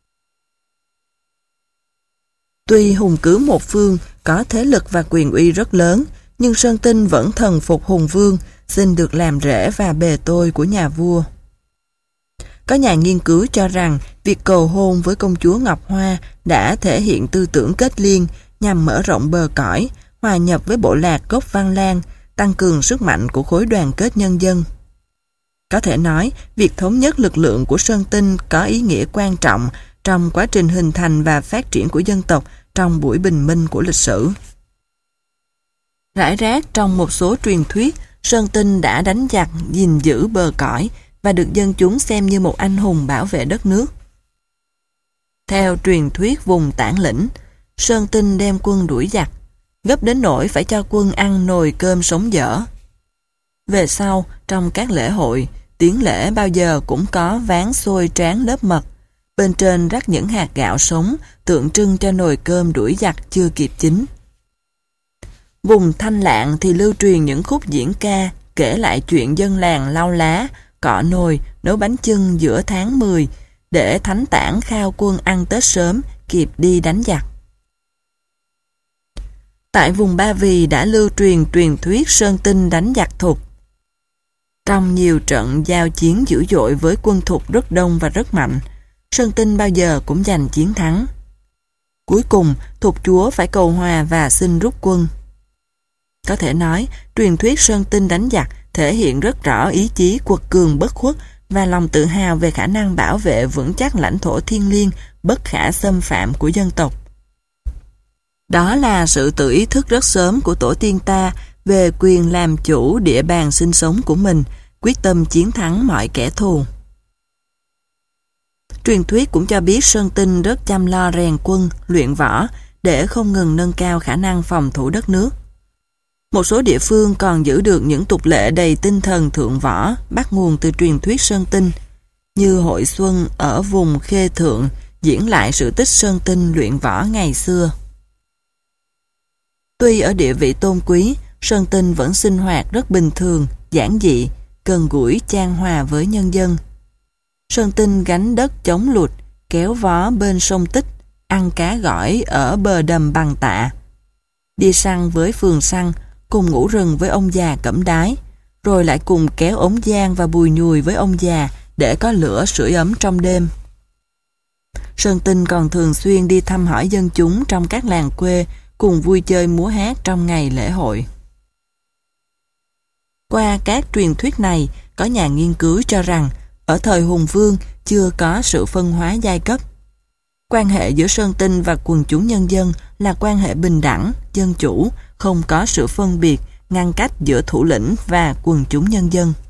Tuy hùng cứ một phương, có thế lực và quyền uy rất lớn, nhưng Sơn Tinh vẫn thần phục hùng vương, xin được làm rễ và bề tôi của nhà vua. Có nhà nghiên cứu cho rằng việc cầu hôn với công chúa Ngọc Hoa đã thể hiện tư tưởng kết liên nhằm mở rộng bờ cõi, hòa nhập với bộ lạc gốc Văn Lang, tăng cường sức mạnh của khối đoàn kết nhân dân. Có thể nói, việc thống nhất lực lượng của Sơn Tinh có ý nghĩa quan trọng trong quá trình hình thành và phát triển của dân tộc trong buổi bình minh của lịch sử. Rải rác trong một số truyền thuyết, Sơn Tinh đã đánh giặc gìn giữ bờ cõi và được dân chúng xem như một anh hùng bảo vệ đất nước. Theo truyền thuyết vùng Tản Lĩnh, Sơn Tinh đem quân đuổi giặc, gấp đến nỗi phải cho quân ăn nồi cơm sống dở. Về sau, trong các lễ hội, tiến lễ bao giờ cũng có ván xôi tráng lớp mật, bên trên rắc những hạt gạo sống tượng trưng cho nồi cơm đuổi giặc chưa kịp chín. Vùng Thanh Lạng thì lưu truyền những khúc diễn ca kể lại chuyện dân làng lau lá, cọ nồi, nấu bánh chưng giữa tháng mười để Thánh Tản khao quân ăn Tết sớm, kịp đi đánh giặc. Tại vùng Ba Vì đã lưu truyền truyền thuyết Sơn Tinh đánh giặc Thục. Trong nhiều trận giao chiến dữ dội với quân Thục rất đông và rất mạnh, Sơn Tinh bao giờ cũng giành chiến thắng. Cuối cùng, Thục chúa phải cầu hòa và xin rút quân. Có thể nói, truyền thuyết Sơn Tinh đánh giặc thể hiện rất rõ ý chí quật cường bất khuất và lòng tự hào về khả năng bảo vệ vững chắc lãnh thổ thiêng liêng bất khả xâm phạm của dân tộc. Đó là sự tự ý thức rất sớm của tổ tiên ta về quyền làm chủ địa bàn sinh sống của mình, quyết tâm chiến thắng mọi kẻ thù. Truyền thuyết cũng cho biết Sơn Tinh rất chăm lo rèn quân, luyện võ để không ngừng nâng cao khả năng phòng thủ đất nước. Một số địa phương còn giữ được những tục lệ đầy tinh thần thượng võ bắt nguồn từ truyền thuyết Sơn Tinh, như hội xuân ở vùng Khê Thượng diễn lại sự tích Sơn Tinh luyện võ ngày xưa. Tuy ở địa vị tôn quý, Sơn Tinh vẫn sinh hoạt rất bình thường, giản dị, gần gũi chan hòa với nhân dân. Sơn Tinh gánh đất chống lụt, kéo vó bên sông Tích, ăn cá gỏi ở bờ đầm Bằng Tạ, đi săn với phường săn, cùng ngủ rừng với ông già Cẩm Đái, rồi lại cùng kéo ống giang và bùi nhùi với ông già, để có lửa sưởi ấm trong đêm. Sơn Tinh còn thường xuyên đi thăm hỏi dân chúng trong các làng quê, cùng vui chơi múa hát trong ngày lễ hội. Qua các truyền thuyết này, có nhà nghiên cứu cho rằng ở thời Hùng Vương chưa có sự phân hóa giai cấp. Quan hệ giữa Sơn Tinh và quần chúng nhân dân là quan hệ bình đẳng, dân chủ, không có sự phân biệt, ngăn cách giữa thủ lĩnh và quần chúng nhân dân.